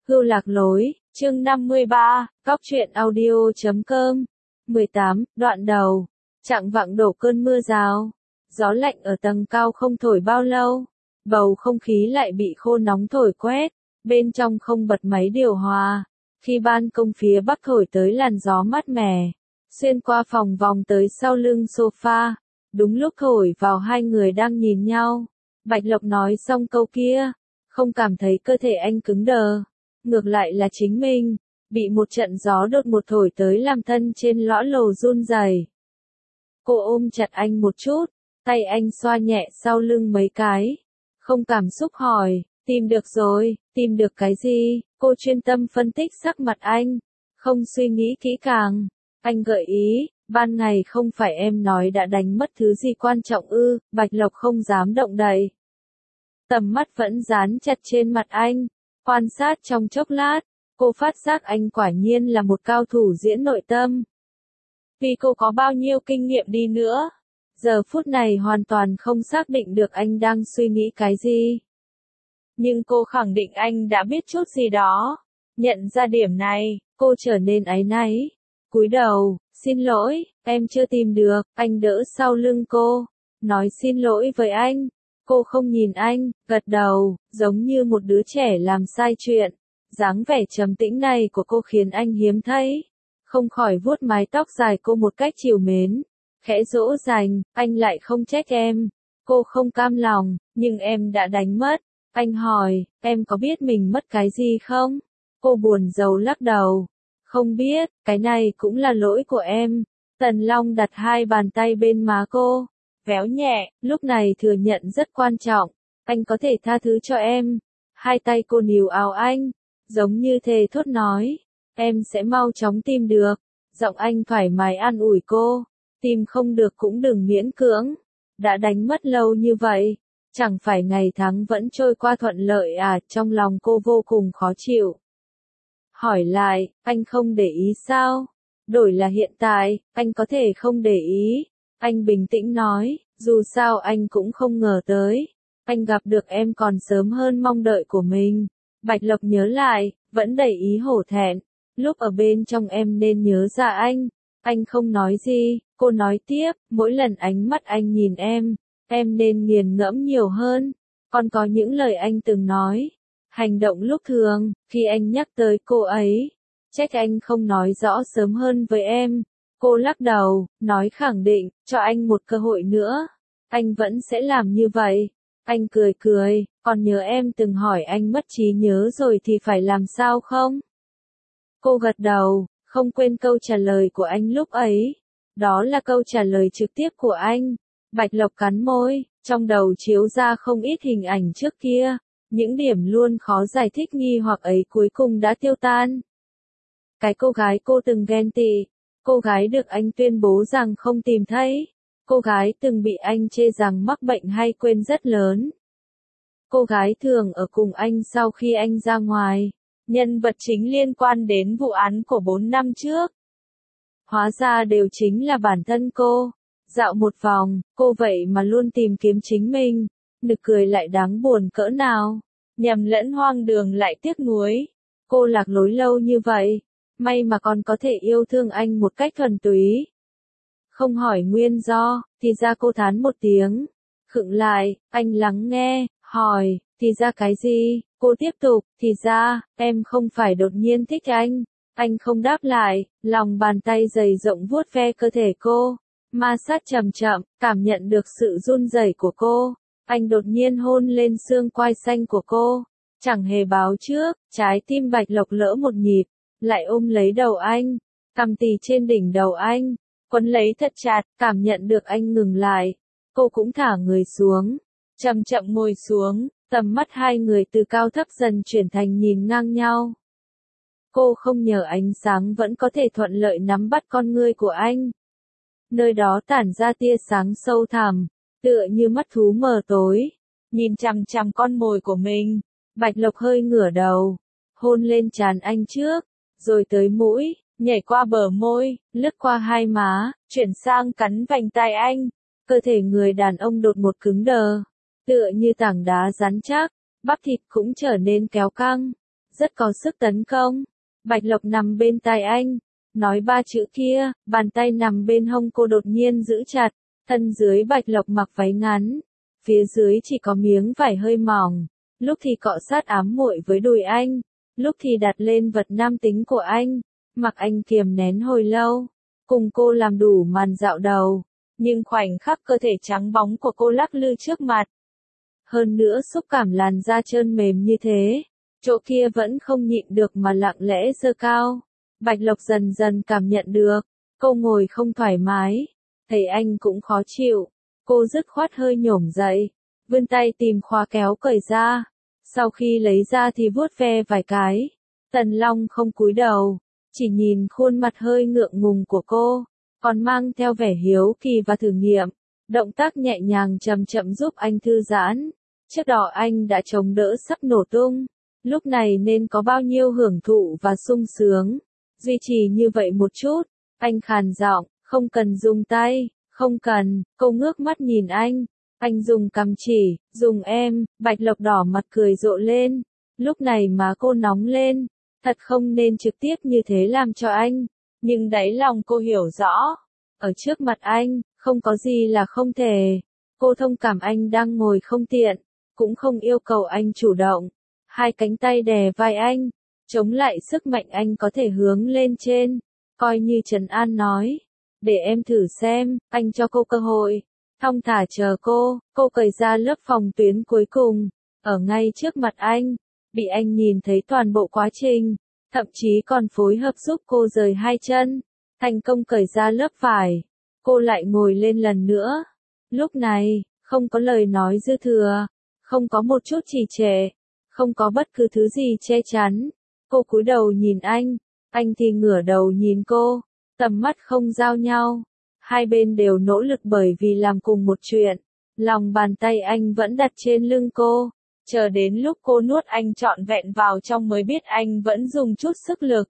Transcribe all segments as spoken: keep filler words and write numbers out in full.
Hưu lạc lối, chương năm mươi ba, góc truyện audio chấm com. mười tám, đoạn đầu. Chạng vạng đổ cơn mưa rào. Gió lạnh ở tầng cao không thổi bao lâu. Bầu không khí lại bị khô nóng thổi quét. Bên trong không bật máy điều hòa. Khi ban công phía bắc thổi tới làn gió mát mẻ. Xuyên qua phòng vòng tới sau lưng sofa. Đúng lúc thổi vào hai người đang nhìn nhau. Bạch Lộc nói xong câu kia. Không cảm thấy cơ thể anh cứng đờ. Ngược lại là chính mình, bị một trận gió đột một thổi tới làm thân trên lõa lồ run rẩy. Cô ôm chặt anh một chút, tay anh xoa nhẹ sau lưng mấy cái. Không cảm xúc hỏi, tìm được rồi, tìm được cái gì? Cô chuyên tâm phân tích sắc mặt anh, không suy nghĩ kỹ càng. Anh gợi ý, ban ngày không phải em nói đã đánh mất thứ gì quan trọng ư? Bạch Lộc không dám động đậy. Tầm mắt vẫn dán chặt trên mặt anh. Quan sát trong chốc lát, cô phát giác anh quả nhiên là một cao thủ diễn nội tâm. Vì cô có bao nhiêu kinh nghiệm đi nữa, giờ phút này hoàn toàn không xác định được anh đang suy nghĩ cái gì. Nhưng cô khẳng định anh đã biết chút gì đó. Nhận ra điểm này, cô trở nên áy náy. Cúi đầu, xin lỗi, em chưa tìm được. Anh đỡ sau lưng cô, nói xin lỗi với anh. Cô không nhìn anh, gật đầu, giống như một đứa trẻ làm sai chuyện. Dáng vẻ trầm tĩnh này của cô khiến anh hiếm thấy. Không khỏi vuốt mái tóc dài cô một cách trìu mến. Khẽ dỗ dành, anh lại không trách em. Cô không cam lòng, nhưng em đã đánh mất. Anh hỏi, em có biết mình mất cái gì không? Cô buồn rầu lắc đầu. Không biết, cái này cũng là lỗi của em. Tần Long đặt hai bàn tay bên má cô. Véo nhẹ, lúc này thừa nhận rất quan trọng. Anh có thể tha thứ cho em. Hai tay cô níu áo anh, giống như thề thốt nói. Em sẽ mau chóng tìm được. Giọng anh thoải mái an ủi cô. Tìm không được cũng đừng miễn cưỡng. Đã đánh mất lâu như vậy. Chẳng phải ngày tháng vẫn trôi qua thuận lợi à? Trong lòng cô vô cùng khó chịu. Hỏi lại, anh không để ý sao? Đổi là hiện tại, anh có thể không để ý. Anh bình tĩnh nói, dù sao anh cũng không ngờ tới. Anh gặp được em còn sớm hơn mong đợi của mình. Bạch Lộc nhớ lại, vẫn đầy ý hổ thẹn. Lúc ở bên trong em nên nhớ ra anh. Anh không nói gì, cô nói tiếp, mỗi lần ánh mắt anh nhìn em, em nên nghiền ngẫm nhiều hơn. Còn có những lời anh từng nói. Hành động lúc thường, khi anh nhắc tới cô ấy. Trách anh không nói rõ sớm hơn với em. Cô lắc đầu, nói khẳng định, cho anh một cơ hội nữa. Anh vẫn sẽ làm như vậy. Anh cười cười, còn nhớ em từng hỏi anh mất trí nhớ rồi thì phải làm sao không? Cô gật đầu, không quên câu trả lời của anh lúc ấy. Đó là câu trả lời trực tiếp của anh. Bạch Lộc cắn môi, trong đầu chiếu ra không ít hình ảnh trước kia. Những điểm luôn khó giải thích nghi hoặc ấy cuối cùng đã tiêu tan. Cái cô gái cô từng ghen tị. Cô gái được anh tuyên bố rằng không tìm thấy. Cô gái từng bị anh chê rằng mắc bệnh hay quên rất lớn. Cô gái thường ở cùng anh sau khi anh ra ngoài. Nhân vật chính liên quan đến vụ án của bốn năm trước. Hóa ra đều chính là bản thân cô. Dạo một vòng, cô vậy mà luôn tìm kiếm chính mình. Nực cười lại đáng buồn cỡ nào. Nhầm lẫn hoang đường lại tiếc nuối. Cô lạc lối lâu như vậy. May mà còn có thể yêu thương anh một cách thuần túy. Không hỏi nguyên do, thì ra cô thán một tiếng. Khựng lại, anh lắng nghe, hỏi, thì ra cái gì? Cô tiếp tục, thì ra, em không phải đột nhiên thích anh. Anh không đáp lại, lòng bàn tay dày rộng vuốt ve cơ thể cô. Ma sát chậm chậm, cảm nhận được sự run rẩy của cô. Anh đột nhiên hôn lên xương quai xanh của cô. Chẳng hề báo trước, trái tim Bạch Lộc lỡ một nhịp. Lại ôm lấy đầu anh, cằm tì trên đỉnh đầu anh, quấn lấy thật chặt, cảm nhận được anh ngừng lại. Cô cũng thả người xuống, chậm chậm ngồi xuống, tầm mắt hai người từ cao thấp dần chuyển thành nhìn ngang nhau. Cô không nhờ ánh sáng vẫn có thể thuận lợi nắm bắt con ngươi của anh. Nơi đó tản ra tia sáng sâu thẳm, tựa như mắt thú mờ tối, nhìn chằm chằm con mồi của mình. Bạch Lộc hơi ngửa đầu, hôn lên trán anh trước. Rồi tới mũi, nhảy qua bờ môi, lướt qua hai má, chuyển sang cắn vành tai anh. Cơ thể người đàn ông đột một cứng đờ, tựa như tảng đá rắn chắc, bắp thịt cũng trở nên kéo căng. rất có sức tấn công. Bạch Lộc nằm bên tai anh, nói ba chữ kia, bàn tay nằm bên hông cô đột nhiên giữ chặt, thân dưới Bạch Lộc mặc váy ngắn, phía dưới chỉ có miếng vải hơi mỏng, lúc thì cọ sát ám muội với đùi anh, lúc thì đặt lên vật nam tính của anh, mặc anh kiềm nén hồi lâu, cùng cô làm đủ màn dạo đầu, nhưng khoảnh khắc cơ thể trắng bóng của cô lắc lư trước mặt. Hơn nữa xúc cảm làn da trơn mềm như thế, chỗ kia vẫn không nhịn được mà lặng lẽ giơ cao. Bạch Lộc dần dần cảm nhận được, cô ngồi không thoải mái, thấy anh cũng khó chịu, cô dứt khoát hơi nhổm dậy, vươn tay tìm khóa kéo cởi ra, sau khi lấy ra thì vuốt ve vài cái. Tần Long không cúi đầu, chỉ nhìn khuôn mặt hơi ngượng ngùng của cô, còn mang theo vẻ hiếu kỳ và thử nghiệm, động tác nhẹ nhàng chậm chậm giúp anh thư giãn. Trước đó anh đã chống đỡ sắp nổ tung, lúc này nên có bao nhiêu hưởng thụ và sung sướng. Duy trì như vậy một chút, anh khàn giọng, không cần dùng tay, không cần. Cô ngước mắt nhìn anh, anh dùng cằm chỉ, dùng em. Bạch Lộc đỏ mặt cười rộ lên, lúc này má cô nóng lên, thật không nên trực tiếp như thế làm cho anh, nhưng đáy lòng cô hiểu rõ, ở trước mặt anh, không có gì là không thể. Cô thông cảm anh đang ngồi không tiện, cũng không yêu cầu anh chủ động, hai cánh tay đè vai anh, chống lại sức mạnh anh có thể hướng lên trên, coi như trấn an nói, để em thử xem. Anh cho cô cơ hội, thong thả chờ cô. Cô cởi ra lớp phòng tuyến cuối cùng, ở ngay trước mặt anh, bị anh nhìn thấy toàn bộ quá trình, thậm chí còn phối hợp giúp cô rời hai chân, thành công cởi ra lớp vải. Cô lại ngồi lên lần nữa, lúc này, không có lời nói dư thừa, không có một chút trì trệ, không có bất cứ thứ gì che chắn. Cô cúi đầu nhìn anh, anh thì ngửa đầu nhìn cô, tầm mắt không giao nhau, hai bên đều nỗ lực bởi vì làm cùng một chuyện. Lòng bàn tay anh vẫn đặt trên lưng cô, chờ đến lúc cô nuốt anh trọn vẹn vào trong mới biết anh vẫn dùng chút sức lực.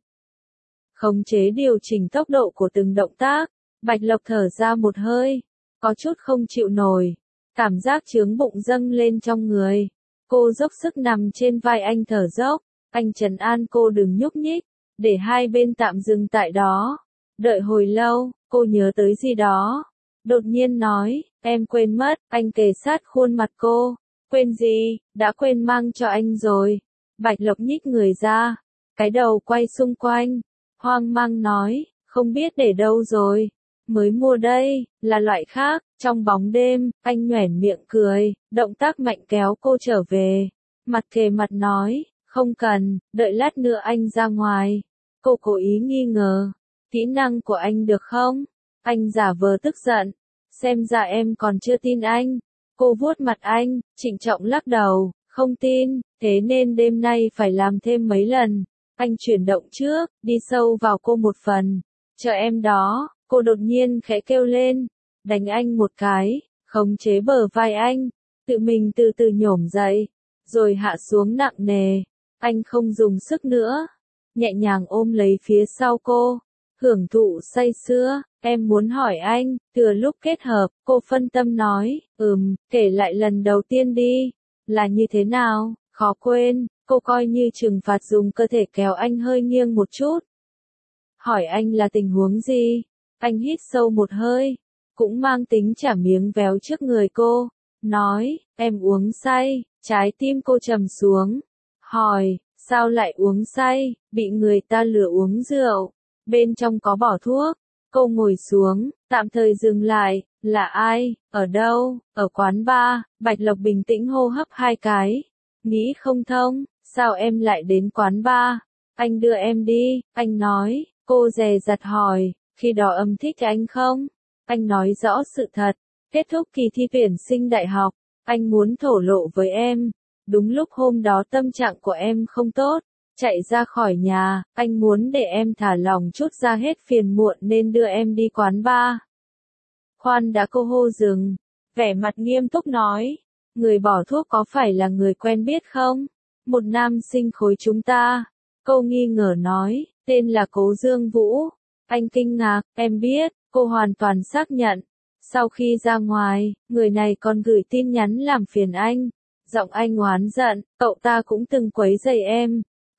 Khống chế điều chỉnh tốc độ của từng động tác, Bạch Lộc thở ra một hơi, có chút không chịu nổi, cảm giác chướng bụng dâng lên trong người. Cô dốc sức nằm trên vai anh thở dốc, anh trấn an cô đừng nhúc nhích, để hai bên tạm dừng tại đó. Đợi hồi lâu, cô nhớ tới gì đó, đột nhiên nói, em quên mất. Anh kề sát khuôn mặt cô, quên gì, đã quên mang cho anh rồi. Bạch Lộc nhích người ra, cái đầu quay xung quanh, hoang mang nói, không biết để đâu rồi, mới mua đây, là loại khác. Trong bóng đêm, anh nhoẻn miệng cười, động tác mạnh kéo cô trở về, mặt kề mặt nói, không cần, đợi lát nữa anh ra ngoài. Cô cố ý nghi ngờ, kỹ năng của anh được không? Anh giả vờ tức giận, xem ra em còn chưa tin anh. Cô vuốt mặt anh, trịnh trọng lắc đầu, không tin, thế nên đêm nay phải làm thêm mấy lần. Anh chuyển động trước, đi sâu vào cô một phần, chờ em đó. Cô đột nhiên khẽ kêu lên, đánh anh một cái, khống chế bờ vai anh, tự mình từ từ nhổm dậy, rồi hạ xuống nặng nề. Anh không dùng sức nữa, nhẹ nhàng ôm lấy phía sau cô, hưởng thụ say sưa. Em muốn hỏi anh, từ lúc kết hợp, cô phân tâm nói, ừm, kể lại lần đầu tiên đi, là như thế nào, khó quên. Cô coi như trừng phạt dùng cơ thể kéo anh hơi nghiêng một chút. Hỏi anh là tình huống gì? Anh hít sâu một hơi, cũng mang tính trả miếng véo trước người cô, nói, em uống say. Trái tim cô trầm xuống, hỏi, sao lại uống say? Bị người ta lừa uống rượu, bên trong có bỏ thuốc. Cô ngồi xuống, tạm thời dừng lại, là ai, ở đâu? Ở quán bar. Bạch Lộc bình tĩnh hô hấp hai cái, nghĩ không thông, sao em lại đến quán bar? Anh đưa em đi, anh nói. Cô dè dặt hỏi, khi đó âm thích anh không? Anh nói rõ sự thật, kết thúc kỳ thi tuyển sinh đại học, anh muốn thổ lộ với em. Đúng lúc hôm đó tâm trạng của em không tốt, chạy ra khỏi nhà, anh muốn để em thả lòng chút ra hết phiền muộn nên đưa em đi quán bar. Khoan đã. Cô hô dừng, vẻ mặt nghiêm túc nói, người bỏ thuốc có phải là người quen biết không? Một nam sinh khối chúng ta. Cô nghi ngờ nói, tên là Cố Dương Vũ. Anh kinh ngạc, em biết. Cô hoàn toàn xác nhận. Sau khi ra ngoài, người này còn gửi tin nhắn làm phiền anh. Giọng anh oán giận, cậu ta cũng từng quấy rầy em.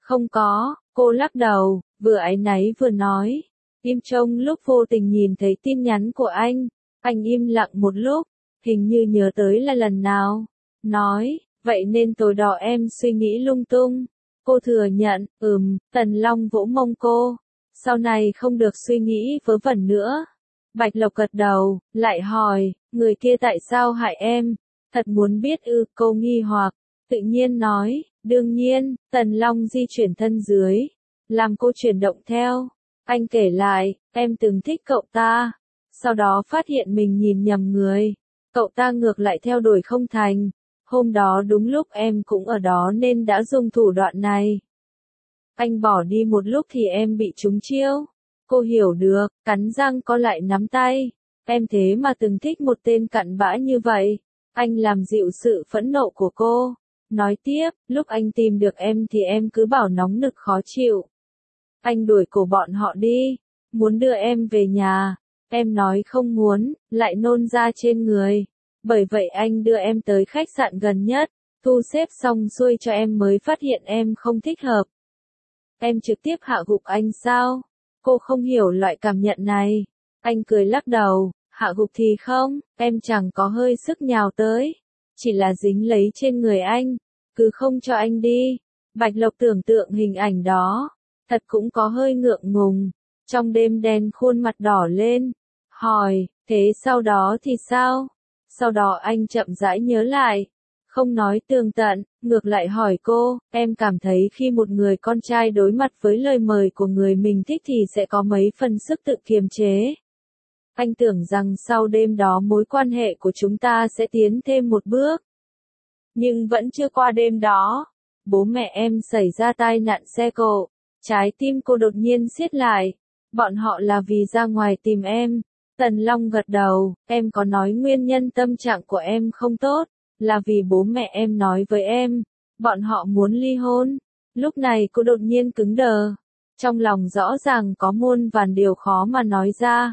Không có, cô lắc đầu, vừa áy náy vừa nói. Im Trông lúc vô tình nhìn thấy tin nhắn của anh, anh im lặng một lúc, hình như nhớ tới là lần nào. Nói, vậy nên tối đó em suy nghĩ lung tung. Cô thừa nhận, ừm, Tần Long vỗ mông cô. Sau này không được suy nghĩ vớ vẩn nữa. Bạch Lộc gật đầu, lại hỏi, người kia tại sao hại em? Thật muốn biết ư, cô nghi hoặc, tự nhiên nói, đương nhiên, Tần Long di chuyển thân dưới, làm cô chuyển động theo. Anh kể lại, em từng thích cậu ta, sau đó phát hiện mình nhìn nhầm người, cậu ta ngược lại theo đuổi không thành. Hôm đó đúng lúc em cũng ở đó nên đã dùng thủ đoạn này. Anh bỏ đi một lúc thì em bị trúng chiêu. Cô hiểu được, cắn răng co lại nắm tay. Em thế mà từng thích một tên cặn bã như vậy. Anh làm dịu sự phẫn nộ của cô. Nói tiếp, lúc anh tìm được em thì em cứ bảo nóng nực khó chịu. Anh đuổi cổ bọn họ đi, muốn đưa em về nhà. Em nói không muốn, lại nôn ra trên người. Bởi vậy anh đưa em tới khách sạn gần nhất, thu xếp xong xuôi cho em mới phát hiện em không thích hợp. Em trực tiếp hạ gục anh sao? Cô không hiểu loại cảm nhận này. Anh cười lắc đầu, hạ gục thì không, em chẳng có hơi sức nhào tới. Chỉ là dính lấy trên người anh, cứ không cho anh đi. Bạch Lộc tưởng tượng hình ảnh đó, thật cũng có hơi ngượng ngùng. Trong đêm đen khuôn mặt đỏ lên, hỏi, thế sau đó thì sao? Sau đó anh chậm rãi nhớ lại, không nói tường tận, ngược lại hỏi cô, em cảm thấy khi một người con trai đối mặt với lời mời của người mình thích thì sẽ có mấy phần sức tự kiềm chế. Anh tưởng rằng sau đêm đó mối quan hệ của chúng ta sẽ tiến thêm một bước. Nhưng vẫn chưa qua đêm đó, bố mẹ em xảy ra tai nạn xe cộ, trái tim cô đột nhiên siết lại. Bọn họ là vì ra ngoài tìm em. Tần Long gật đầu, em có nói nguyên nhân tâm trạng của em không tốt, là vì bố mẹ em nói với em, bọn họ muốn ly hôn. Lúc này cô đột nhiên cứng đờ, trong lòng rõ ràng có muôn vàn điều khó mà nói ra.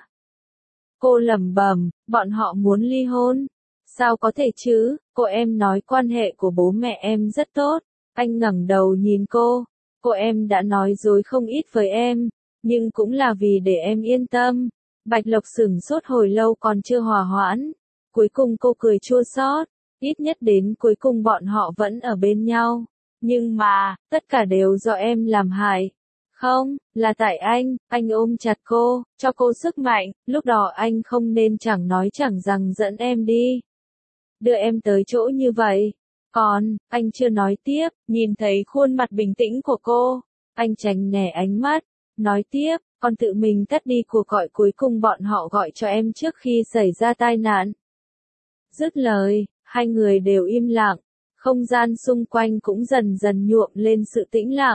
Cô lẩm bẩm, bọn họ muốn ly hôn. Sao có thể chứ, cô em nói quan hệ của bố mẹ em rất tốt. Anh ngẩng đầu nhìn cô, cô em đã nói dối không ít với em, nhưng cũng là vì để em yên tâm. Bạch Lộc sửng sốt hồi lâu còn chưa hòa hoãn. Cuối cùng cô cười chua xót, ít nhất đến cuối cùng bọn họ vẫn ở bên nhau. Nhưng mà, tất cả đều do em làm hại. Không, là tại anh, anh ôm chặt cô, cho cô sức mạnh, lúc đó anh không nên chẳng nói chẳng rằng dẫn em đi. Đưa em tới chỗ như vậy. Còn, anh chưa nói tiếp, nhìn thấy khuôn mặt bình tĩnh của cô. Anh tránh né ánh mắt, nói tiếp, con tự mình tắt đi cuộc gọi cuối cùng bọn họ gọi cho em trước khi xảy ra tai nạn. Dứt lời, hai người đều im lặng, không gian xung quanh cũng dần dần nhuộm lên sự tĩnh lặng.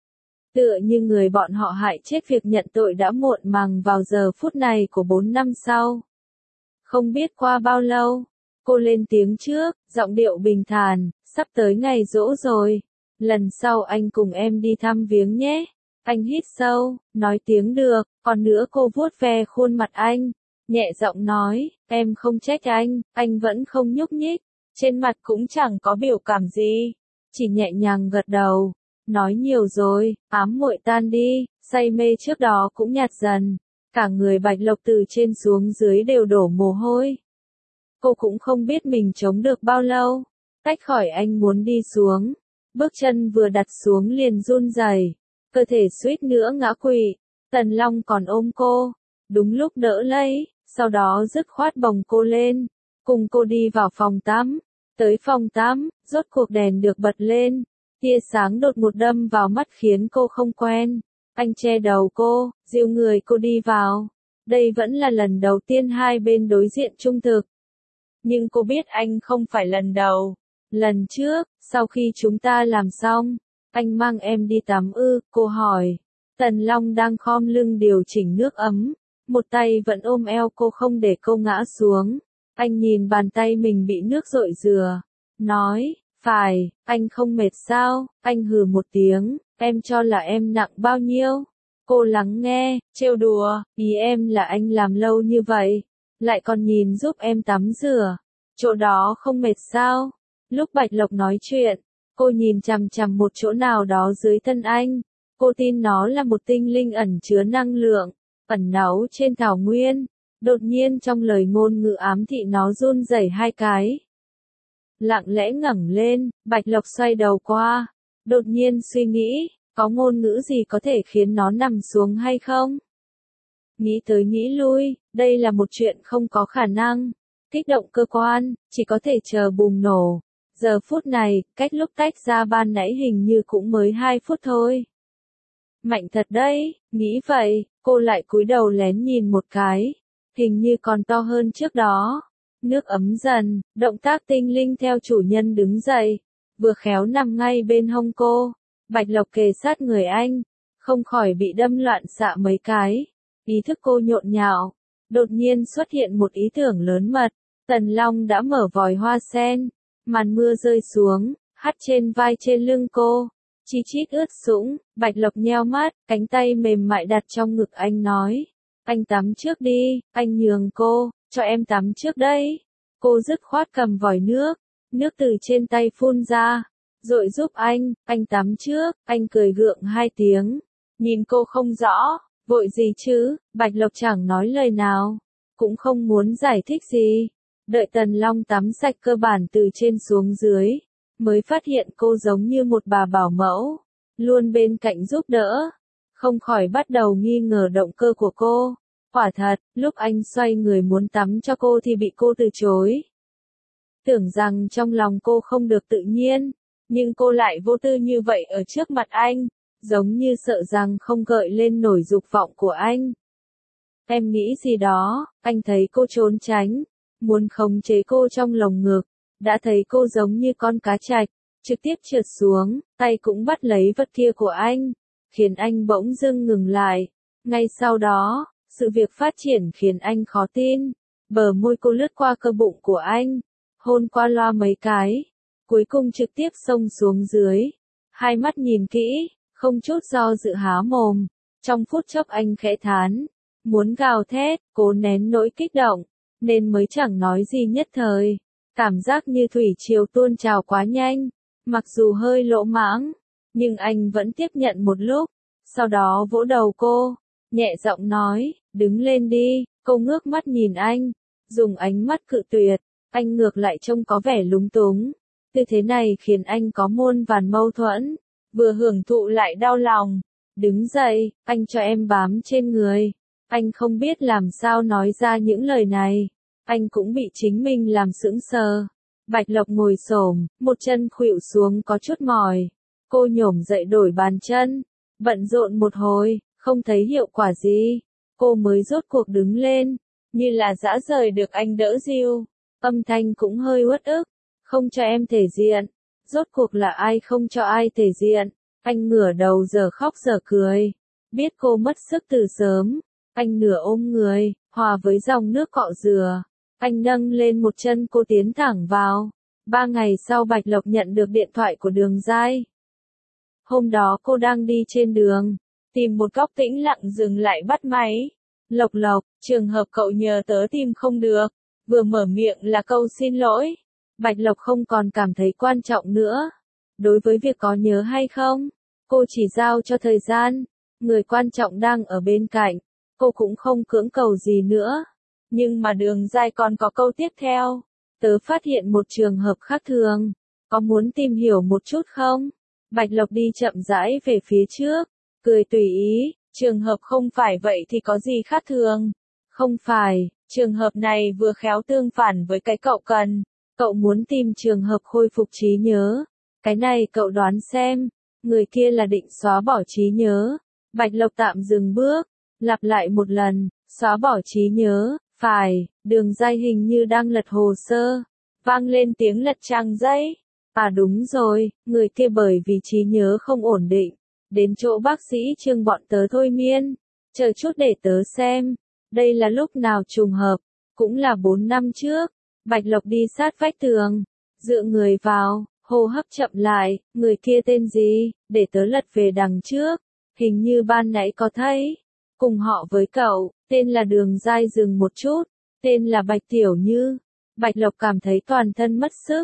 Tựa như người bọn họ hại chết việc nhận tội đã muộn màng vào giờ phút này của bốn năm sau. Không biết qua bao lâu, cô lên tiếng trước, giọng điệu bình thản, sắp tới ngày giỗ rồi. Lần sau anh cùng em đi thăm viếng nhé. Anh hít sâu, nói tiếng được, còn nữa cô vuốt ve khuôn mặt anh, nhẹ giọng nói, em không trách anh, anh vẫn không nhúc nhích, trên mặt cũng chẳng có biểu cảm gì, chỉ nhẹ nhàng gật đầu, nói nhiều rồi, ám muội tan đi, say mê trước đó cũng nhạt dần, cả người Bạch Lộc từ trên xuống dưới đều đổ mồ hôi. Cô cũng không biết mình chống được bao lâu, tách khỏi anh muốn đi xuống, bước chân vừa đặt xuống liền run rẩy. Cơ thể suýt nữa ngã quỵ, Tần Long còn ôm cô, đúng lúc đỡ lấy, sau đó dứt khoát bồng cô lên, cùng cô đi vào phòng tắm. Tới phòng tắm, rốt cuộc đèn được bật lên, tia sáng đột ngột đâm vào mắt khiến cô không quen. Anh che đầu cô, dìu người cô đi vào. Đây vẫn là lần đầu tiên hai bên đối diện trung thực. Nhưng cô biết anh không phải lần đầu. Lần trước, sau khi chúng ta làm xong, anh mang em đi tắm ư, cô hỏi. Tần Long đang khom lưng điều chỉnh nước ấm, một tay vẫn ôm eo cô không để cô ngã xuống. Anh nhìn bàn tay mình bị nước rội rửa, nói, phải, anh không mệt sao? Anh hừ một tiếng, em cho là em nặng bao nhiêu? Cô lắng nghe, trêu đùa, ý em là anh làm lâu như vậy, lại còn nhìn giúp em tắm rửa, chỗ đó không mệt sao? Lúc Bạch Lộc nói chuyện, Cô nhìn chằm chằm một chỗ nào đó dưới thân anh. Cô tin nó là một tinh linh ẩn chứa năng lượng, ẩn náu trên thảo nguyên. Đột nhiên trong lời ngôn ngữ ám thị nó run rẩy hai cái. Lặng lẽ ngẩng lên, Bạch Lộc xoay đầu qua. Đột nhiên suy nghĩ, có ngôn ngữ gì có thể khiến nó nằm xuống hay không? Nghĩ tới nghĩ lui, đây là một chuyện không có khả năng. Kích động cơ quan, chỉ có thể chờ bùng nổ. Giờ phút này, cách lúc tách ra ban nãy hình như cũng mới hai phút thôi. Mạnh thật đấy, nghĩ vậy, cô lại cúi đầu lén nhìn một cái. Hình như còn to hơn trước đó. Nước ấm dần, động tác tinh linh theo chủ nhân đứng dậy. Vừa khéo nằm ngay bên hông cô. Bạch Lộc kề sát người anh. Không khỏi bị đâm loạn xạ mấy cái. Ý thức cô nhộn nhạo. Đột nhiên xuất hiện một ý tưởng lớn mật. Tần Long đã mở vòi hoa sen. Màn mưa rơi xuống, hắt trên vai trên lưng cô. Chi chít ướt sũng, Bạch Lộc nheo mắt, cánh tay mềm mại đặt trong ngực anh nói. Anh tắm trước đi, anh nhường cô, cho em tắm trước đây. Cô dứt khoát cầm vòi nước, nước từ trên tay phun ra. Rồi giúp anh, anh tắm trước, anh cười gượng hai tiếng. Nhìn cô không rõ, vội gì chứ, Bạch Lộc chẳng nói lời nào. Cũng không muốn giải thích gì. Đợi Tần Long tắm sạch cơ bản từ trên xuống dưới, mới phát hiện cô giống như một bà bảo mẫu, luôn bên cạnh giúp đỡ. Không khỏi bắt đầu nghi ngờ động cơ của cô. Quả thật, lúc anh xoay người muốn tắm cho cô thì bị cô từ chối. Tưởng rằng trong lòng cô không được tự nhiên, nhưng cô lại vô tư như vậy ở trước mặt anh, giống như sợ rằng không gợi lên nổi dục vọng của anh. Em nghĩ gì đó, anh thấy cô trốn tránh, muốn khống chế cô trong lồng ngực, đã thấy cô giống như con cá trạch, trực tiếp trượt xuống, tay cũng bắt lấy vật kia của anh, khiến anh bỗng dưng ngừng lại. Ngay sau đó, sự việc phát triển khiến anh khó tin, bờ môi cô lướt qua cơ bụng của anh, hôn qua loa mấy cái, cuối cùng trực tiếp xông xuống dưới, hai mắt nhìn kỹ, không chút do dự há mồm, trong phút chốc anh khẽ thán, muốn gào thét, cố nén nỗi kích động, nên mới chẳng nói gì nhất thời. Cảm giác như thủy triều tuôn trào quá nhanh, mặc dù hơi lỗ mãng, nhưng anh vẫn tiếp nhận một lúc, sau đó vỗ đầu cô, nhẹ giọng nói, đứng lên đi. Cô ngước mắt nhìn anh, dùng ánh mắt cự tuyệt, anh ngược lại trông có vẻ lúng túng. Tư thế này khiến anh có muôn vàn mâu thuẫn, vừa hưởng thụ lại đau lòng. Đứng dậy, anh cho em bám trên người. Anh không biết làm sao nói ra những lời này. Anh cũng bị chính mình làm sững sờ. Bạch Lộc ngồi xổm, một chân khuỵu xuống có chút mỏi. Cô nhổm dậy đổi bàn chân, bận rộn một hồi, không thấy hiệu quả gì. Cô mới rốt cuộc đứng lên, như là dã rời được anh đỡ dìu. Âm thanh cũng hơi uất ức, không cho em thể diện. Rốt cuộc là ai không cho ai thể diện? Anh ngửa đầu giờ khóc giờ cười. Biết cô mất sức từ sớm, anh nửa ôm người, hòa với dòng nước cọ rửa. Anh nâng lên một chân cô tiến thẳng vào. Ba ngày sau Bạch Lộc nhận được điện thoại của Đường Giai. Hôm đó cô đang đi trên đường, tìm một góc tĩnh lặng dừng lại bắt máy. Lộc Lộc, trường hợp cậu nhờ tớ tìm không được. Vừa mở miệng là câu xin lỗi. Bạch Lộc không còn cảm thấy quan trọng nữa. Đối với việc có nhớ hay không, cô chỉ giao cho thời gian. Người quan trọng đang ở bên cạnh, cô cũng không cưỡng cầu gì nữa. Nhưng mà Đường Giai còn có câu tiếp theo. Tớ phát hiện một trường hợp khác thường. Có muốn tìm hiểu một chút không? Bạch Lộc đi chậm rãi về phía trước, cười tùy ý. Trường hợp không phải vậy thì có gì khác thường? Không phải, trường hợp này vừa khéo tương phản với cái cậu cần. Cậu muốn tìm trường hợp khôi phục trí nhớ. Cái này cậu đoán xem, người kia là định xóa bỏ trí nhớ. Bạch Lộc tạm dừng bước, lặp lại một lần, xóa bỏ trí nhớ, phải. Đường Giai hình như đang lật hồ sơ, vang lên tiếng lật trang giấy. À đúng rồi, người kia bởi vì trí nhớ không ổn định, đến chỗ bác sĩ Trương bọn tớ thôi miên. Chờ chút để tớ xem, đây là lúc nào trùng hợp, cũng là bốn năm trước. Bạch Lộc đi sát vách tường, dựa người vào, hô hấp chậm lại. Người kia tên gì, để tớ lật về đằng trước, hình như ban nãy có thấy, cùng họ với cậu, tên là Đường Giai. Dừng một chút, tên là Bạch Tiểu Như. Bạch Lộc cảm thấy toàn thân mất sức,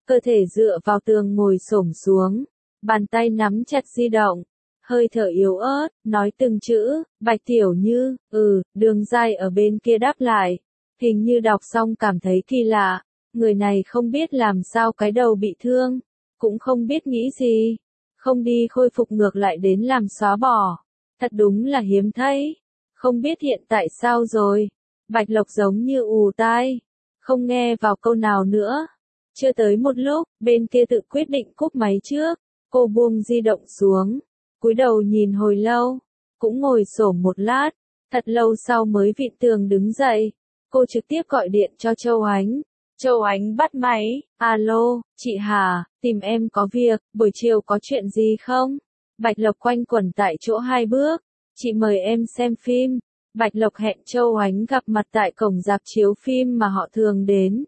cơ thể dựa vào tường ngồi xổm xuống, bàn tay nắm chặt di động, hơi thở yếu ớt, nói từng chữ, Bạch Tiểu Như, ừ, Đường Giai ở bên kia đáp lại, hình như đọc xong cảm thấy kỳ lạ, người này không biết làm sao cái đầu bị thương, cũng không biết nghĩ gì, không đi khôi phục ngược lại đến làm xóa bỏ, thật đúng là hiếm thấy, không biết hiện tại sao rồi, Bạch Lộc giống như ù tai, không nghe vào câu nào nữa, chưa tới một lúc, bên kia tự quyết định cúp máy trước, cô buông di động xuống, cúi đầu nhìn hồi lâu, cũng ngồi xổm một lát, thật lâu sau mới vịn tường đứng dậy, cô trực tiếp gọi điện cho Châu Ánh. Châu Ánh bắt máy, alo, chị Hà, tìm em có việc, buổi chiều có chuyện gì không? Bạch Lộc quanh quẩn tại chỗ hai bước, chị mời em xem phim. Bạch Lộc hẹn Châu Ánh gặp mặt tại cổng rạp chiếu phim mà họ thường đến.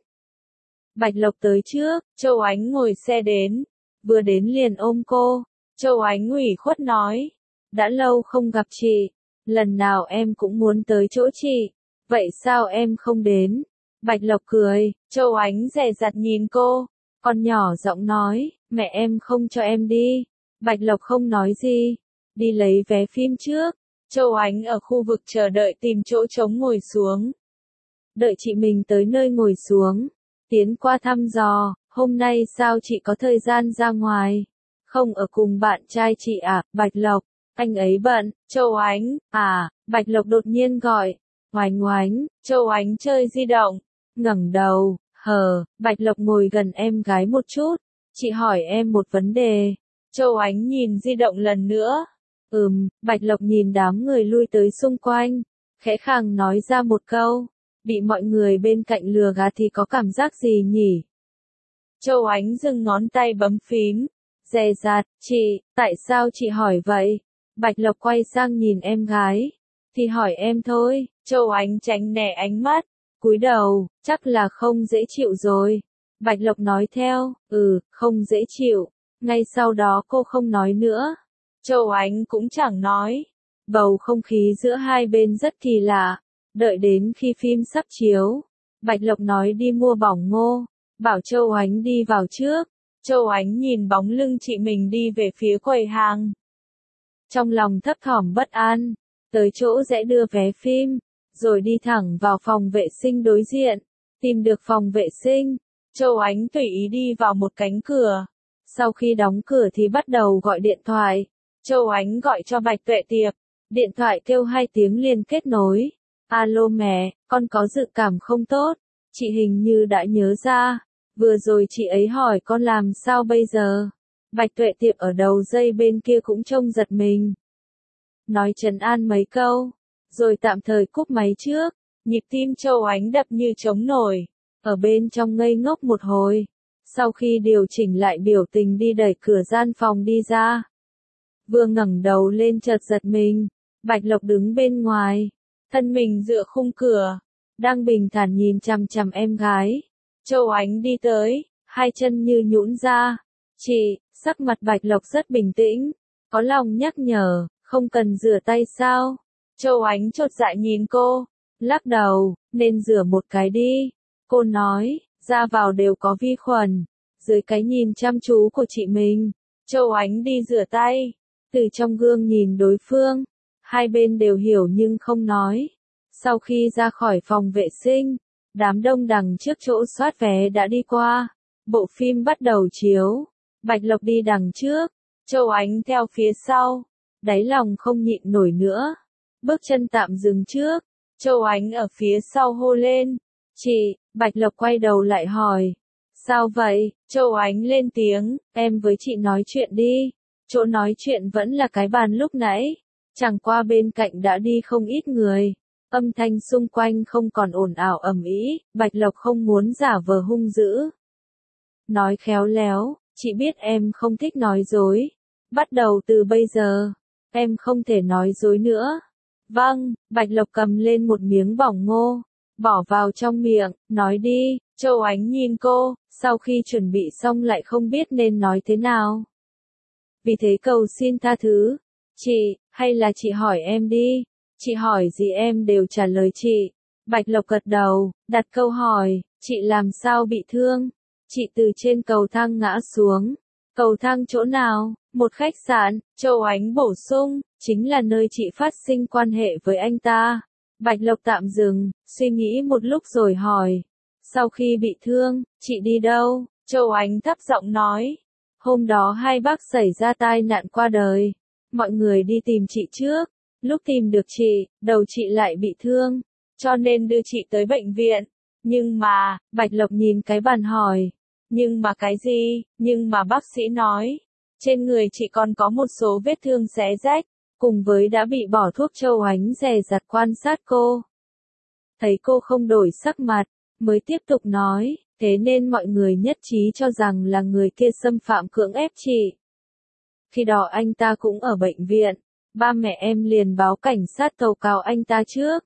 Bạch Lộc tới trước, Châu Ánh ngồi xe đến, vừa đến liền ôm cô, Châu Ánh ủy khuất nói, đã lâu không gặp chị, lần nào em cũng muốn tới chỗ chị, vậy sao em không đến? Bạch Lộc cười, Châu Ánh dè dặt nhìn cô, con nhỏ giọng nói, mẹ em không cho em đi. Bạch Lộc không nói gì, đi lấy vé phim trước. Châu Ánh ở khu vực chờ đợi tìm chỗ trống ngồi xuống. Đợi chị mình tới nơi ngồi xuống, tiến qua thăm dò, hôm nay sao chị có thời gian ra ngoài? Không ở cùng bạn trai chị à, Bạch Lộc, anh ấy bận. Châu Ánh, à, Bạch Lộc đột nhiên gọi, Oánh Oánh, Châu Ánh chơi di động. Ngẩng đầu, hờ, Bạch Lộc ngồi gần em gái một chút, chị hỏi em một vấn đề. Châu Ánh nhìn di động lần nữa. Ừm, Bạch Lộc nhìn đám người lui tới xung quanh, khẽ khàng nói ra một câu, bị mọi người bên cạnh lừa gạt thì có cảm giác gì nhỉ? Châu Ánh dừng ngón tay bấm phím, dè dặt, chị, tại sao chị hỏi vậy? Bạch Lộc quay sang nhìn em gái, thì hỏi em thôi. Châu Ánh tránh né ánh mắt, cúi đầu, chắc là không dễ chịu rồi. Bạch Lộc nói theo, ừ, không dễ chịu. Ngay sau đó cô không nói nữa. Châu Ánh cũng chẳng nói. Bầu không khí giữa hai bên rất kỳ lạ. Đợi đến khi phim sắp chiếu, Bạch Lộc nói đi mua bỏng ngô, bảo Châu Ánh đi vào trước. Châu Ánh nhìn bóng lưng chị mình đi về phía quầy hàng. Trong lòng thấp thỏm bất an, tới chỗ rẽ đưa vé phim, rồi đi thẳng vào phòng vệ sinh đối diện, tìm được phòng vệ sinh, Châu Ánh tùy ý đi vào một cánh cửa. Sau khi đóng cửa thì bắt đầu gọi điện thoại. Châu Ánh gọi cho Bạch Tuệ Tiệp, điện thoại kêu hai tiếng liền kết nối. Alo mẹ, con có dự cảm không tốt, chị hình như đã nhớ ra, vừa rồi chị ấy hỏi con làm sao bây giờ. Bạch Tuệ Tiệp ở đầu dây bên kia cũng trông giật mình. Nói trấn an mấy câu, rồi tạm thời cúp máy trước, nhịp tim Châu Ánh đập như trống nổi, ở bên trong ngây ngốc một hồi. Sau khi điều chỉnh lại biểu tình đi đẩy cửa gian phòng đi ra. Vừa ngẩng đầu lên chợt giật mình, Bạch Lộc đứng bên ngoài, thân mình dựa khung cửa, đang bình thản nhìn chằm chằm em gái. Châu Ánh đi tới, hai chân như nhũn ra. Chị, sắc mặt Bạch Lộc rất bình tĩnh, có lòng nhắc nhở, không cần rửa tay sao? Châu Ánh chột dạ nhìn cô, lắc đầu, nên rửa một cái đi. Cô nói, ra vào đều có vi khuẩn. Dưới cái nhìn chăm chú của chị mình, Châu Ánh đi rửa tay, từ trong gương nhìn đối phương, hai bên đều hiểu nhưng không nói. Sau khi ra khỏi phòng vệ sinh, đám đông đằng trước chỗ soát vé đã đi qua, bộ phim bắt đầu chiếu, Bạch Lộc đi đằng trước, Châu Ánh theo phía sau, đáy lòng không nhịn nổi nữa, bước chân tạm dừng trước, Châu Ánh ở phía sau hô lên, chị. Bạch Lộc quay đầu lại hỏi, sao vậy? Châu Ánh lên tiếng, em với chị nói chuyện đi. Chỗ nói chuyện vẫn là cái bàn lúc nãy, chẳng qua bên cạnh đã đi không ít người, âm thanh xung quanh không còn ồn ào ầm ĩ. Bạch Lộc không muốn giả vờ hung dữ, nói khéo léo, chị biết em không thích nói dối, bắt đầu từ bây giờ, em không thể nói dối nữa. Vâng. Bạch Lộc cầm lên một miếng bỏng ngô, bỏ vào trong miệng, nói đi. Châu Ánh nhìn cô, sau khi chuẩn bị xong lại không biết nên nói thế nào. Vì thế cầu xin tha thứ. Chị, hay là chị hỏi em đi. Chị hỏi gì em đều trả lời chị. Bạch Lộc gật đầu, đặt câu hỏi, chị làm sao bị thương? Chị từ trên cầu thang ngã xuống. Cầu thang chỗ nào? Một khách sạn, Châu Ánh bổ sung, chính là nơi chị phát sinh quan hệ với anh ta. Bạch Lộc tạm dừng, suy nghĩ một lúc rồi hỏi. Sau khi bị thương, chị đi đâu? Châu Ánh thấp giọng nói. Hôm đó hai bác xảy ra tai nạn qua đời. Mọi người đi tìm chị trước. Lúc tìm được chị, đầu chị lại bị thương. Cho nên đưa chị tới bệnh viện. Nhưng mà, Bạch Lộc nhìn cái bàn hỏi. Nhưng mà cái gì? Nhưng mà bác sĩ nói. Trên người chị còn có một số vết thương xé rách. Cùng với đã bị bỏ thuốc. Châu Ánh dè dặt quan sát cô. Thấy cô không đổi sắc mặt, mới tiếp tục nói, thế nên mọi người nhất trí cho rằng là người kia xâm phạm cưỡng ép chị. Khi đó anh ta cũng ở bệnh viện, ba mẹ em liền báo cảnh sát tố cáo anh ta trước.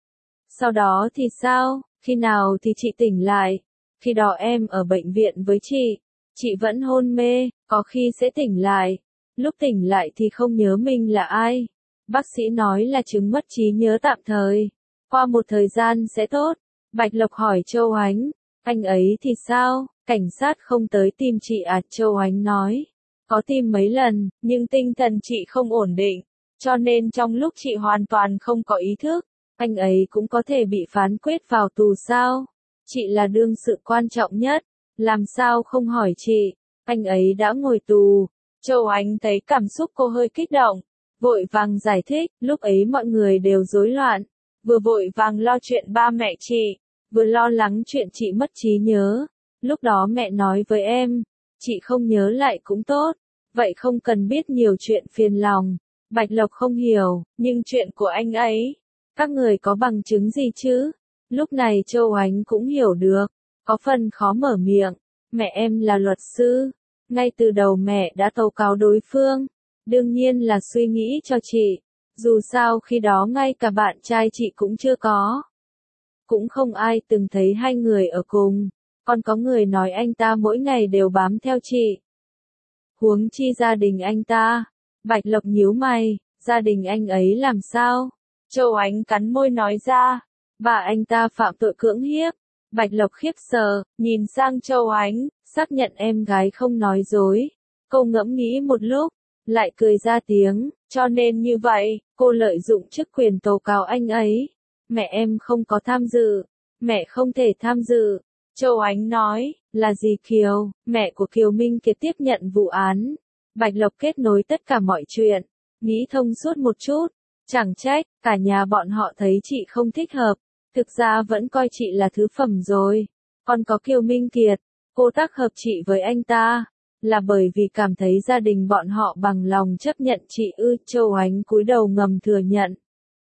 Sau đó thì sao, khi nào thì chị tỉnh lại? Khi đó em ở bệnh viện với chị, chị vẫn hôn mê, có khi sẽ tỉnh lại. Lúc tỉnh lại thì không nhớ mình là ai. Bác sĩ nói là chứng mất trí nhớ tạm thời. Qua một thời gian sẽ tốt. Bạch Lộc hỏi Châu Ánh, anh ấy thì sao? Cảnh sát không tới tìm chị à? Châu Ánh nói, có tìm mấy lần, nhưng tinh thần chị không ổn định, cho nên trong lúc chị hoàn toàn không có ý thức, anh ấy cũng có thể bị phán quyết vào tù sao? Chị là đương sự quan trọng nhất, làm sao không hỏi chị? Anh ấy đã ngồi tù. Châu Ánh thấy cảm xúc cô hơi kích động, vội vàng giải thích, lúc ấy mọi người đều rối loạn, vừa vội vàng lo chuyện ba mẹ chị, vừa lo lắng chuyện chị mất trí nhớ. Lúc đó mẹ nói với em, chị không nhớ lại cũng tốt, vậy không cần biết nhiều chuyện phiền lòng. Bạch Lộc không hiểu, nhưng chuyện của anh ấy, các người có bằng chứng gì chứ? Lúc này Châu Ánh cũng hiểu được, có phần khó mở miệng, mẹ em là luật sư, ngay từ đầu mẹ đã tố cáo đối phương, đương nhiên là suy nghĩ cho chị, dù sao khi đó ngay cả bạn trai chị cũng chưa có. Cũng không ai từng thấy hai người ở cùng, còn có người nói anh ta mỗi ngày đều bám theo chị. Huống chi gia đình anh ta. Bạch Lộc nhíu mày, gia đình anh ấy làm sao? Châu Ánh cắn môi nói ra, bà anh ta phạm tội cưỡng hiếp. Bạch Lộc khiếp sợ, nhìn sang Châu Ánh, xác nhận em gái không nói dối. Cô ngẫm nghĩ một lúc, lại cười ra tiếng, cho nên như vậy, cô lợi dụng chức quyền tố cáo anh ấy. Mẹ em không có tham dự, mẹ không thể tham dự. Châu Ánh nói, là gì Kiều, mẹ của Kiều Minh Kiệt tiếp nhận vụ án. Bạch Lộc kết nối tất cả mọi chuyện, nghĩ thông suốt một chút, chẳng trách, cả nhà bọn họ thấy chị không thích hợp, thực ra vẫn coi chị là thứ phẩm rồi. Còn có Kiều Minh Kiệt, cô tác hợp chị với anh ta, là bởi vì cảm thấy gia đình bọn họ bằng lòng chấp nhận chị ư? Châu Ánh cúi đầu ngầm thừa nhận.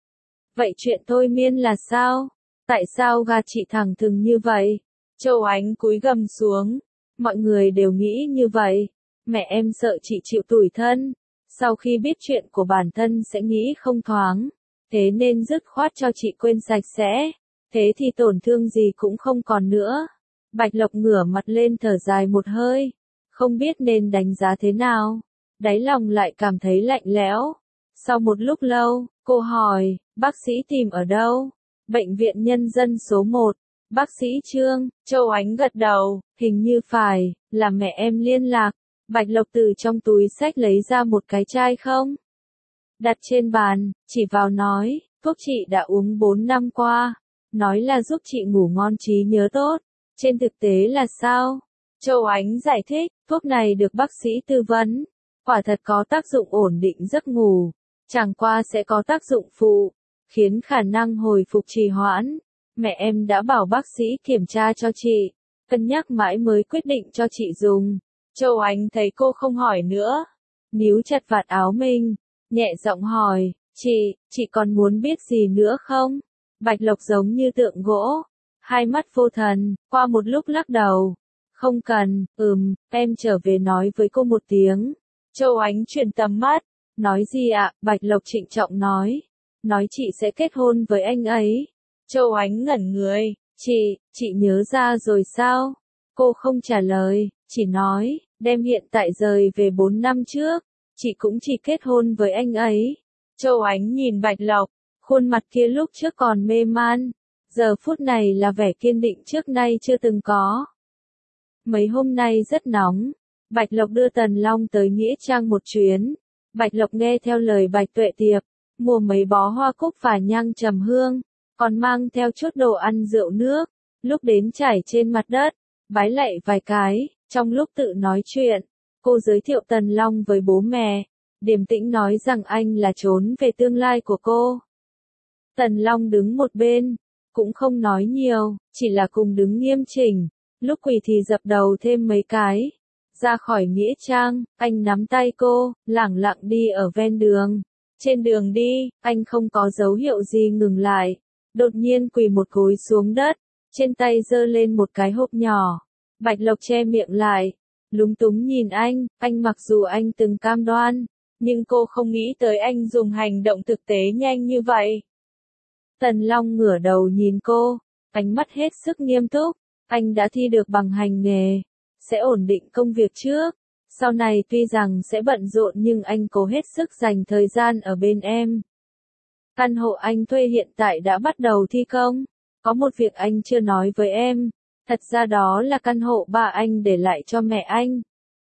Vậy chuyện thôi miên là sao? Tại sao gạt chị thẳng thừng như vậy? Châu Ánh cúi gầm xuống. Mọi người đều nghĩ như vậy. Mẹ em sợ chị chịu tủi thân. Sau khi biết chuyện của bản thân sẽ nghĩ không thoáng. Thế nên dứt khoát cho chị quên sạch sẽ. Thế thì tổn thương gì cũng không còn nữa. Bạch Lộc ngửa mặt lên thở dài một hơi. Không biết nên đánh giá thế nào. Đáy lòng lại cảm thấy lạnh lẽo. Sau một lúc lâu, cô hỏi, bác sĩ tìm ở đâu? Bệnh viện Nhân dân số một. Bác sĩ Trương. Châu Ánh gật đầu, hình như phải, là mẹ em liên lạc. Bạch Lộc từ trong túi xách lấy ra một cái chai không. Đặt trên bàn, chỉ vào nói, thuốc chị đã uống bốn năm qua. Nói là giúp chị ngủ ngon trí nhớ tốt. Trên thực tế là sao? Châu Ánh giải thích, thuốc này được bác sĩ tư vấn. Quả thật có tác dụng ổn định giấc ngủ. Chẳng qua sẽ có tác dụng phụ, khiến khả năng hồi phục trì hoãn. Mẹ em đã bảo bác sĩ kiểm tra cho chị, cân nhắc mãi mới quyết định cho chị dùng. Châu Ánh thấy cô không hỏi nữa, níu chặt vạt áo mình, nhẹ giọng hỏi, chị, chị còn muốn biết gì nữa không? Bạch Lộc giống như tượng gỗ, hai mắt vô thần, qua một lúc lắc đầu. Không cần, ừm, em trở về nói với cô một tiếng. Châu Ánh chuyển tầm mắt, nói gì ạ? Bạch Lộc trịnh trọng nói, nói chị sẽ kết hôn với anh ấy. Châu Ánh ngẩn người, chị, chị nhớ ra rồi sao? Cô không trả lời, chỉ nói, đem hiện tại rời về bốn năm trước, chị cũng chỉ kết hôn với anh ấy. Châu Ánh nhìn Bạch Lộc, khuôn mặt kia lúc trước còn mê man, giờ phút này là vẻ kiên định trước nay chưa từng có. mấy hôm nay rất nóng. Bạch Lộc đưa Tần Long tới Nghĩa Trang một chuyến. Bạch Lộc nghe theo lời Bạch Tuệ Tiệp, mua mấy bó hoa cúc và nhang trầm hương, còn mang theo chút đồ ăn rượu nước. Lúc đến trải trên mặt đất, bái lạy vài cái, trong lúc tự nói chuyện, cô giới thiệu Tần Long với bố mẹ, điềm tĩnh nói rằng anh là trốn về tương lai của cô. Tần Long đứng một bên, cũng không nói nhiều, chỉ là cùng đứng nghiêm chỉnh, lúc quỳ thì dập đầu thêm mấy cái. Ra khỏi Nghĩa Trang, anh nắm tay cô, lẳng lặng đi ở ven đường. Trên đường đi, anh không có dấu hiệu gì ngừng lại. Đột nhiên quỳ một gối xuống đất, trên tay giơ lên một cái hộp nhỏ. Bạch Lộc che miệng lại, lúng túng nhìn anh, anh mặc dù anh từng cam đoan, nhưng cô không nghĩ tới anh dùng hành động thực tế nhanh như vậy. Tần Long ngửa đầu nhìn cô, ánh mắt hết sức nghiêm túc, anh đã thi được bằng hành nghề, sẽ ổn định công việc trước, sau này tuy rằng sẽ bận rộn nhưng anh cố hết sức dành thời gian ở bên em. Căn hộ anh thuê hiện tại đã bắt đầu thi công, có một việc anh chưa nói với em, thật ra đó là căn hộ ba anh để lại cho mẹ anh.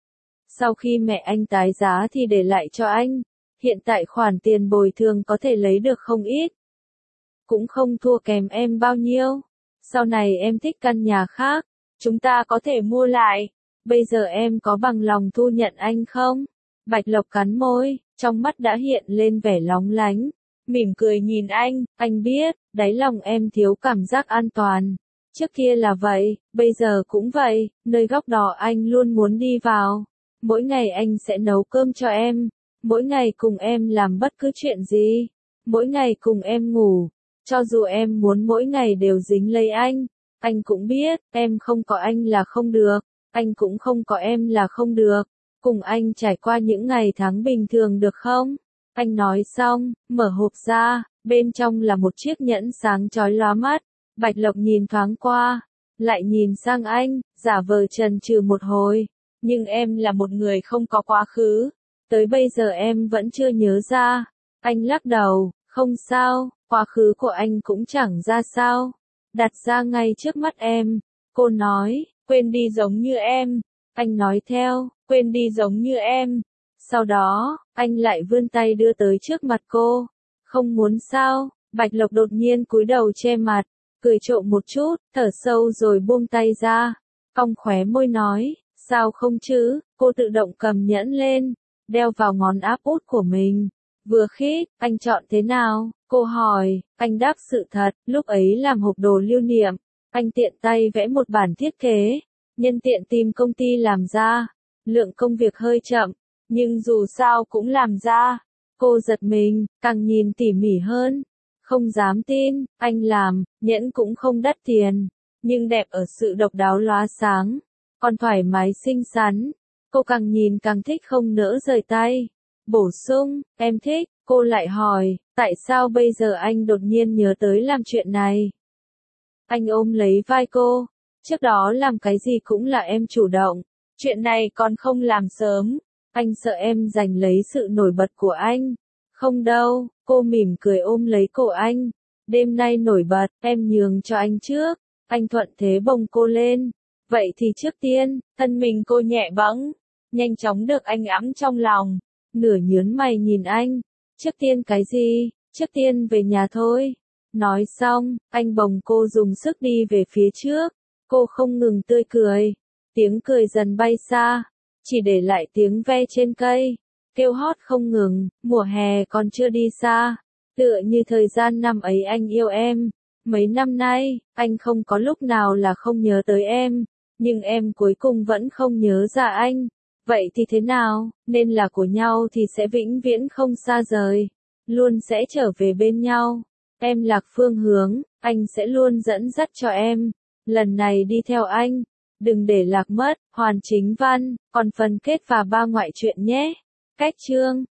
Sau khi mẹ anh tái giá thì để lại cho anh, hiện tại khoản tiền bồi thường có thể lấy được không ít. Cũng không thua kém em bao nhiêu. Sau này em thích căn nhà khác, chúng ta có thể mua lại. Bây giờ em có bằng lòng thu nhận anh không? Bạch Lộc cắn môi, trong mắt đã hiện lên vẻ lóng lánh. Mỉm cười nhìn anh, anh biết, đáy lòng em thiếu cảm giác an toàn. Trước kia là vậy, bây giờ cũng vậy, nơi góc đó anh luôn muốn đi vào. Mỗi ngày anh sẽ nấu cơm cho em. Mỗi ngày cùng em làm bất cứ chuyện gì. Mỗi ngày cùng em ngủ. Cho dù em muốn mỗi ngày đều dính lấy anh, anh cũng biết, em không có anh là không được, anh cũng không có em là không được. Cùng anh trải qua những ngày tháng bình thường được không? Anh nói xong, mở hộp ra, bên trong là một chiếc nhẫn sáng chói lóa mắt. Bạch Lộc nhìn thoáng qua, lại nhìn sang anh, giả vờ chần chừ một hồi. Nhưng em là một người không có quá khứ, tới bây giờ em vẫn chưa nhớ ra. Anh lắc đầu, không sao, quá khứ của anh cũng chẳng ra sao. Đặt ra ngay trước mắt em. Cô nói, quên đi giống như em. Anh nói theo, quên đi giống như em. Sau đó, anh lại vươn tay đưa tới trước mặt cô. Không muốn sao? Bạch Lộc đột nhiên cúi đầu che mặt, cười trộm một chút, thở sâu rồi buông tay ra. Cong khóe môi nói, sao không chứ? Cô tự động cầm nhẫn lên, đeo vào ngón áp út của mình. Vừa khít, anh chọn thế nào? Cô hỏi, anh đáp sự thật, lúc ấy làm hộp đồ lưu niệm, anh tiện tay vẽ một bản thiết kế, nhân tiện tìm công ty làm ra, lượng công việc hơi chậm, nhưng dù sao cũng làm ra. Cô giật mình, càng nhìn tỉ mỉ hơn, không dám tin, anh làm, nhẫn cũng không đắt tiền, nhưng đẹp ở sự độc đáo lóa sáng, còn thoải mái xinh xắn. Cô càng nhìn càng thích không nỡ rời tay. Bổ sung, em thích. Cô lại hỏi, tại sao bây giờ anh đột nhiên nhớ tới làm chuyện này? Anh ôm lấy vai cô, trước đó làm cái gì cũng là em chủ động, chuyện này còn không làm sớm, anh sợ em giành lấy sự nổi bật của anh. Không đâu, cô mỉm cười ôm lấy cổ anh, đêm nay nổi bật, em nhường cho anh trước. Anh thuận thế bồng cô lên, vậy thì trước tiên, thân mình cô nhẹ bẫng, nhanh chóng được anh ẵm trong lòng, nửa nhớn mày nhìn anh. Trước tiên cái gì? Trước tiên về nhà thôi. Nói xong, anh bồng cô dùng sức đi về phía trước. Cô không ngừng tươi cười. Tiếng cười dần bay xa, chỉ để lại tiếng ve trên cây, kêu hót không ngừng. Mùa hè còn chưa đi xa, tựa như thời gian năm ấy anh yêu em. Mấy năm nay, anh không có lúc nào là không nhớ tới em, nhưng em cuối cùng vẫn không nhớ ra anh. Vậy thì thế nào, nên là của nhau thì sẽ vĩnh viễn không xa rời, luôn sẽ trở về bên nhau. Em lạc phương hướng, anh sẽ luôn dẫn dắt cho em. Lần này đi theo anh, đừng để lạc mất. Hoàn Chính Văn, còn phần kết và ba ngoại truyện nhé. Cách chương